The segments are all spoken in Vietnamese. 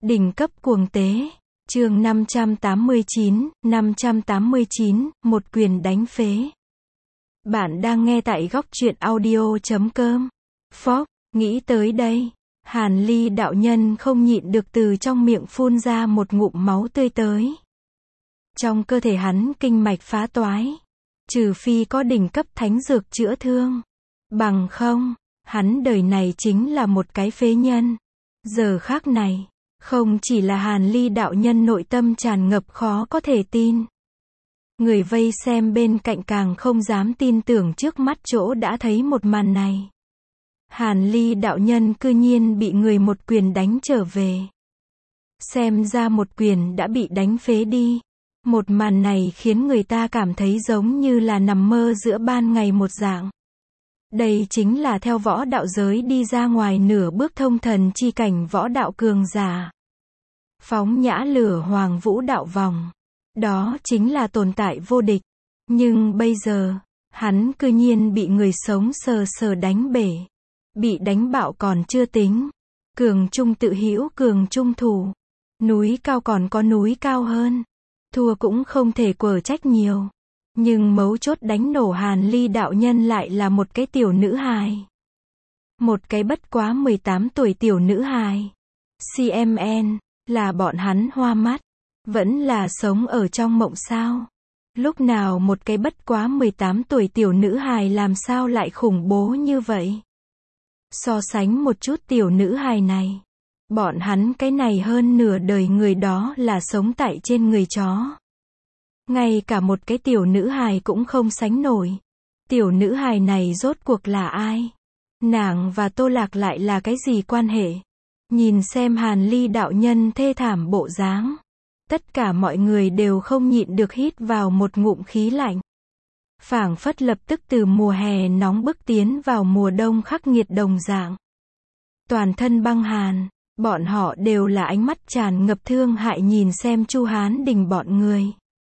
Đỉnh cấp cuồng tế. Chương 589, một quyền đánh phế. Bạn đang nghe tại góc truyện audio.com. Phốc, nghĩ tới đây, Hàn Ly đạo nhân không nhịn được từ trong miệng phun ra một ngụm máu tươi tới. Trong cơ thể hắn kinh mạch phá toái, trừ phi có đỉnh cấp thánh dược chữa thương, bằng không, hắn đời này chính là một cái phế nhân. Giờ khắc này, không chỉ là Hàn Ly đạo nhân nội tâm tràn ngập khó có thể tin. Người vây xem bên cạnh càng không dám tin tưởng trước mắt chỗ đã thấy một màn này. Hàn Ly đạo nhân cư nhiên bị người một quyền đánh trở về. Xem ra một quyền đã bị đánh phế đi. Một màn này khiến người ta cảm thấy giống như là nằm mơ giữa ban ngày một dạng. Đây chính là theo võ đạo giới đi ra ngoài nửa bước thông thần chi cảnh võ đạo cường giả. Phóng nhã lửa hoàng vũ đạo vòng. Đó chính là tồn tại vô địch. Nhưng bây giờ, hắn cư nhiên bị người sống sờ sờ đánh bể. Bị đánh bạo còn chưa tính. Cường trung tự hữu cường trung thủ. Núi cao còn có núi cao hơn. Thua cũng không thể quở trách nhiều. Nhưng mấu chốt đánh nổ Hàn Ly đạo nhân lại là một cái tiểu nữ hài. Một cái bất quá 18 tuổi tiểu nữ hài. CMN, là bọn hắn hoa mắt. Vẫn là sống ở trong mộng sao? Lúc nào một cái bất quá 18 tuổi tiểu nữ hài làm sao lại khủng bố như vậy? So sánh một chút tiểu nữ hài này. Bọn hắn cái này hơn nửa đời người đó là sống tại trên người chó. Ngay cả một cái tiểu nữ hài cũng không sánh nổi. Tiểu nữ hài này rốt cuộc là ai? Nàng và Tô Lạc lại là cái gì quan hệ? Nhìn xem Hàn Ly đạo nhân thê thảm bộ dáng. Tất cả mọi người đều không nhịn được hít vào một ngụm khí lạnh. Phảng phất lập tức từ mùa hè nóng bức tiến vào mùa đông khắc nghiệt đồng dạng. Toàn thân băng hàn, bọn họ đều là ánh mắt tràn ngập thương hại nhìn xem Chu Hán Đình bọn người.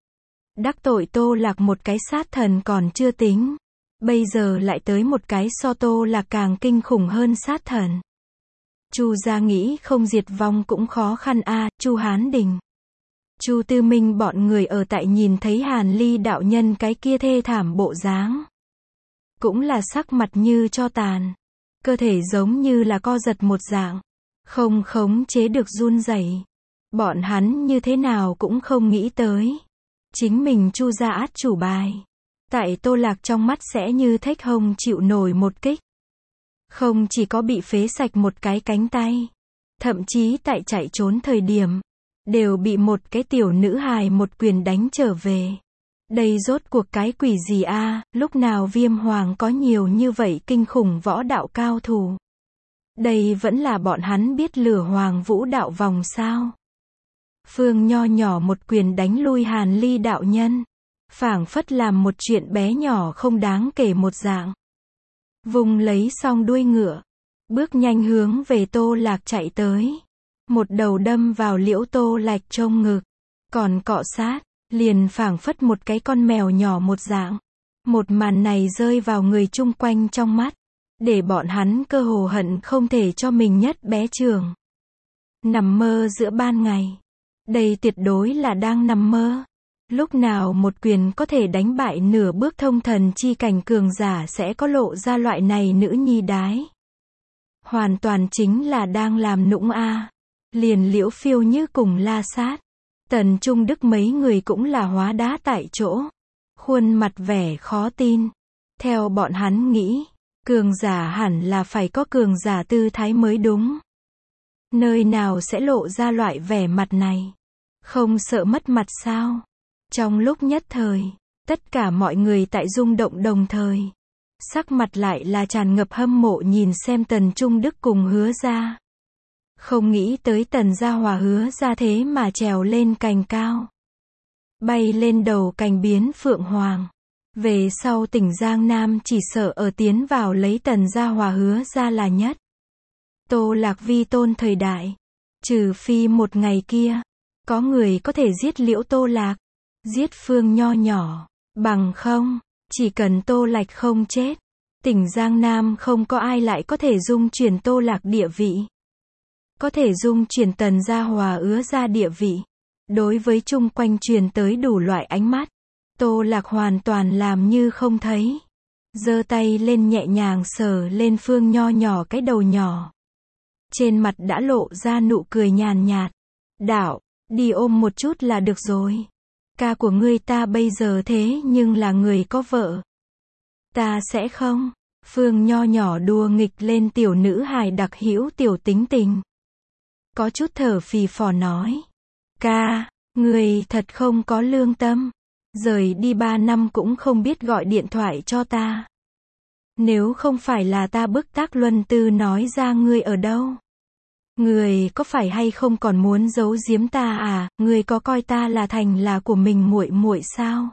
Đắc tội Tô Lạc một cái sát thần còn chưa tính. Bây giờ lại tới một cái so Tô Lạc càng kinh khủng hơn sát thần. Chu gia nghĩ không diệt vong cũng khó khăn a. Chu Hán Đình, Chu Tư Minh bọn người ở tại nhìn thấy Hàn Ly đạo nhân cái kia thê thảm bộ dáng. Cũng là sắc mặt như tro tàn. Cơ thể giống như là co giật một dạng. Không khống chế được run rẩy. Bọn hắn như thế nào cũng không nghĩ tới. Chính mình Chu gia át chủ bài. Tại Tô Lạc trong mắt sẽ như thếch hông chịu nổi một kích. Không chỉ có bị phế sạch một cái cánh tay. Thậm chí tại chạy trốn thời điểm. Đều bị một cái tiểu nữ hài một quyền đánh trở về. Đây rốt cuộc cái quỷ gì a? Lúc nào Viêm Hoàng có nhiều như vậy kinh khủng võ đạo cao thủ? Đây vẫn là bọn hắn biết lửa hoàng vũ đạo vòng sao? Phương nho nhỏ một quyền đánh lui Hàn Ly đạo nhân. Phảng phất làm một chuyện bé nhỏ không đáng kể một dạng. Vùng lấy xong đuôi ngựa. Bước nhanh hướng về Tô Lạc chạy tới. Một đầu đâm vào Liễu Tô Lạc trong ngực. Còn cọ sát, liền phảng phất một cái con mèo nhỏ một dạng. Một màn này rơi vào người chung quanh trong mắt. Để bọn hắn cơ hồ hận không thể cho mình nhất bé trường. Nằm mơ giữa ban ngày. Đây tuyệt đối là đang nằm mơ. Lúc nào một quyền có thể đánh bại nửa bước thông thần chi cảnh cường giả sẽ có lộ ra loại này nữ nhi đái. Hoàn toàn chính là đang làm nũng a. Liền Liễu Phiêu Như cùng La Sát, Tần Trung Đức mấy người cũng là hóa đá tại chỗ. Khuôn mặt vẻ khó tin. Theo bọn hắn nghĩ, cường giả hẳn là phải có cường giả tư thái mới đúng. Nơi nào sẽ lộ ra loại vẻ mặt này? Không sợ mất mặt sao? Trong lúc nhất thời, tất cả mọi người tại rung động đồng thời. Sắc mặt lại là tràn ngập hâm mộ nhìn xem Tần Trung Đức cùng Hứa Gia. Không nghĩ tới Tần Gia Hòa Hứa Gia thế mà trèo lên cành cao. Bay lên đầu cành biến phượng hoàng. Về sau tỉnh Giang Nam chỉ sợ ở tiến vào lấy Tần Gia Hòa Hứa Gia là nhất. Tô Lạc vi tôn thời đại. Trừ phi một ngày kia, có người có thể giết Liễu Tô Lạc. Giết Phương nho nhỏ. Bằng không, chỉ cần Tô Lạc không chết. Tỉnh Giang Nam không có ai lại có thể dung chuyển Tô Lạc địa vị. có thể dung chuyển Tần Gia Hòa ứa ra địa vị. Đối với chung quanh truyền tới đủ loại ánh mắt, Tô Lạc hoàn toàn làm như không thấy. Giơ tay lên nhẹ nhàng sờ lên Phương Nho nhỏ cái đầu nhỏ. Trên mặt đã lộ ra nụ cười nhàn nhạt. Đạo, đi ôm một chút là được rồi. Ca của ngươi ta bây giờ thế nhưng là người có vợ. Ta sẽ không. Phương Nho nhỏ đùa nghịch lên tiểu nữ hài đặc hữu tiểu tính tình. Có chút thở phì phò nói. Ca, người thật không có lương tâm. Rời đi 3 năm cũng không biết gọi điện thoại cho ta. Nếu không phải là ta bức Tác Luân Tư nói ra ngươi ở đâu. Người có phải hay không còn muốn giấu giếm ta à, người có coi ta là thành là của mình muội muội sao?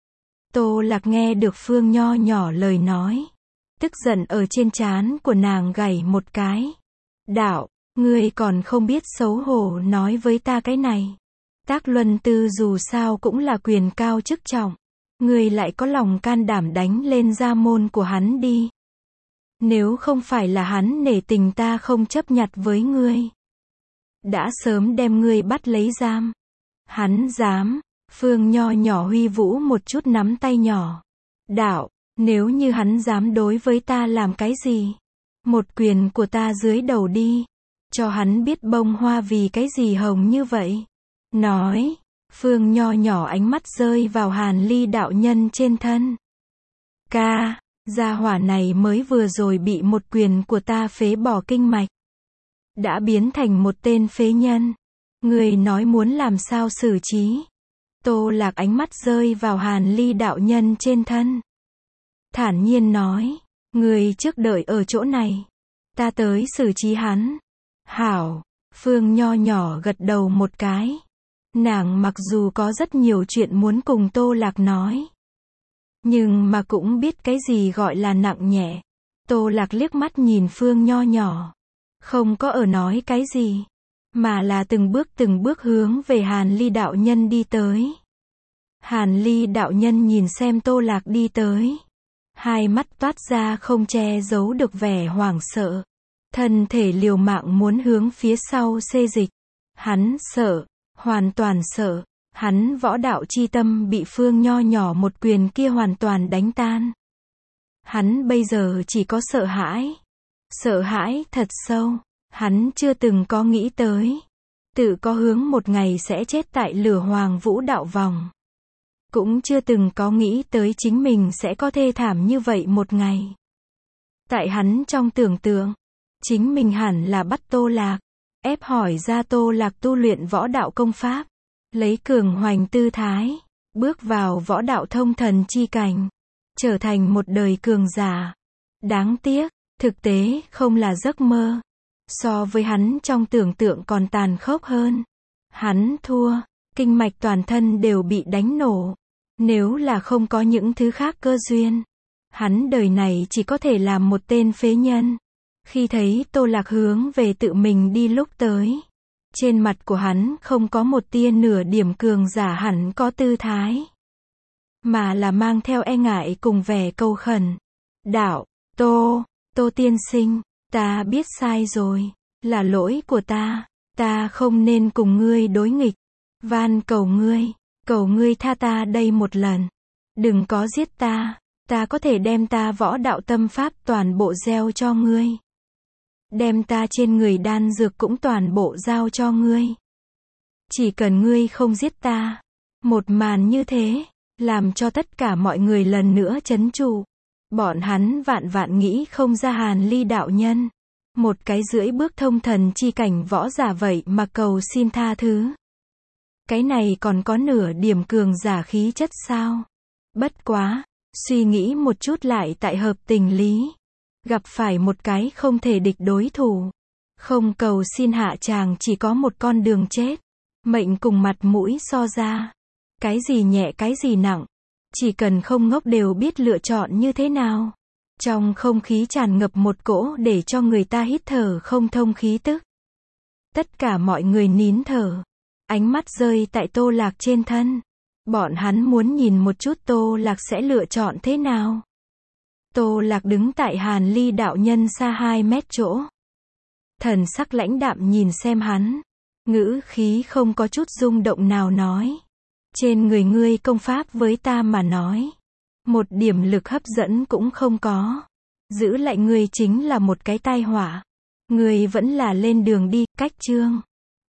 Tô Lạc nghe được Phương Nho nhỏ lời nói. Tức giận ở trên trán của nàng gảy một cái. Đạo, ngươi còn không biết xấu hổ nói với ta cái này. Tác Luân Tư dù sao cũng là quyền cao chức trọng. Ngươi lại có lòng can đảm đánh lên gia môn của hắn đi. Nếu không phải là hắn nể tình ta không chấp nhặt với ngươi. Đã sớm đem ngươi bắt lấy giam. Hắn dám. Phương Nho nhỏ huy vũ một chút nắm tay nhỏ. Đạo, nếu như hắn dám đối với ta làm cái gì? Một quyền của ta dưới đầu đi. Cho hắn biết bông hoa vì cái gì hồng như vậy. Nói. Phương Nho nhỏ ánh mắt rơi vào Hàn Ly đạo nhân trên thân. Ca, gia hỏa này mới vừa rồi bị một quyền của ta phế bỏ kinh mạch. Đã biến thành một tên phế nhân. Người nói muốn làm sao xử trí. Tô Lạc ánh mắt rơi vào Hàn Ly đạo nhân trên thân. Thản nhiên nói. Người trước đợi ở chỗ này. Ta tới xử trí hắn. Hảo. Phương Nho nhỏ gật đầu một cái. Nàng mặc dù có rất nhiều chuyện muốn cùng Tô Lạc nói. Nhưng mà cũng biết cái gì gọi là nặng nhẹ. Tô Lạc liếc mắt nhìn Phương Nho nhỏ. Không có ở nói cái gì. Mà là từng bước hướng về Hàn Ly đạo nhân đi tới. Hàn Ly đạo nhân nhìn xem Tô Lạc đi tới. Hai mắt toát ra không che giấu được vẻ hoảng sợ. Thân thể liều mạng muốn hướng phía sau xê dịch. Hắn sợ. Hoàn toàn sợ. Hắn võ đạo chi tâm bị Phương Nho nhỏ một quyền kia hoàn toàn đánh tan. Hắn bây giờ chỉ có sợ hãi. Sợ hãi thật sâu. Hắn chưa từng có nghĩ tới. Tự có hướng một ngày sẽ chết tại Lửa Hoàng Vũ đạo vòng. Cũng chưa từng có nghĩ tới chính mình sẽ có thê thảm như vậy một ngày. Tại hắn trong tưởng tượng, chính mình hẳn là bắt Tô Lạc, ép hỏi ra Tô Lạc tu luyện võ đạo công pháp, lấy cường hoành tư thái, bước vào võ đạo thông thần chi cảnh, trở thành một đời cường giả. Đáng tiếc, thực tế không là giấc mơ. So với hắn trong tưởng tượng còn tàn khốc hơn. Hắn thua, kinh mạch toàn thân đều bị đánh nổ. Nếu là không có những thứ khác cơ duyên, hắn đời này chỉ có thể làm một tên phế nhân. Khi thấy Tô Lạc hướng về tự mình đi lúc tới, trên mặt của hắn không có một tia nửa điểm cường giả hẳn có tư thái, mà là mang theo e ngại cùng vẻ cầu khẩn. Đạo, Tô tiên sinh, ta biết sai rồi, là lỗi của ta không nên cùng ngươi đối nghịch. Van cầu ngươi tha ta đây một lần. Đừng có giết ta có thể đem ta võ đạo tâm pháp toàn bộ gieo cho ngươi. Đem ta trên người đan dược cũng toàn bộ giao cho ngươi. Chỉ cần ngươi không giết ta. Một màn như thế, làm cho tất cả mọi người lần nữa trấn trụ. Bọn hắn vạn nghĩ không ra Hàn Ly đạo nhân. Một cái rưỡi bước thông thần chi cảnh võ giả vậy mà cầu xin tha thứ. Cái này còn có nửa điểm cường giả khí chất sao? Bất quá, suy nghĩ một chút lại tại hợp tình lý. Gặp phải một cái không thể địch đối thủ. Không cầu xin hạ tràng chỉ có một con đường chết. Mệnh cùng mặt mũi so ra. Cái gì nhẹ cái gì nặng. Chỉ cần không ngốc đều biết lựa chọn như thế nào. Trong không khí tràn ngập một cỗ để cho người ta hít thở không thông khí tức. Tất cả mọi người nín thở. Ánh mắt rơi tại Tô Lạc trên thân. Bọn hắn muốn nhìn một chút Tô Lạc sẽ lựa chọn thế nào. Tô Lạc đứng tại Hàn Ly đạo nhân xa 2 mét chỗ. Thần sắc lãnh đạm nhìn xem hắn. Ngữ khí không có chút rung động nào nói. Trên người ngươi công pháp với ta mà nói. Một điểm lực hấp dẫn cũng không có. Giữ lại ngươi chính là một cái tai họa. Ngươi vẫn là lên đường đi, cách chương.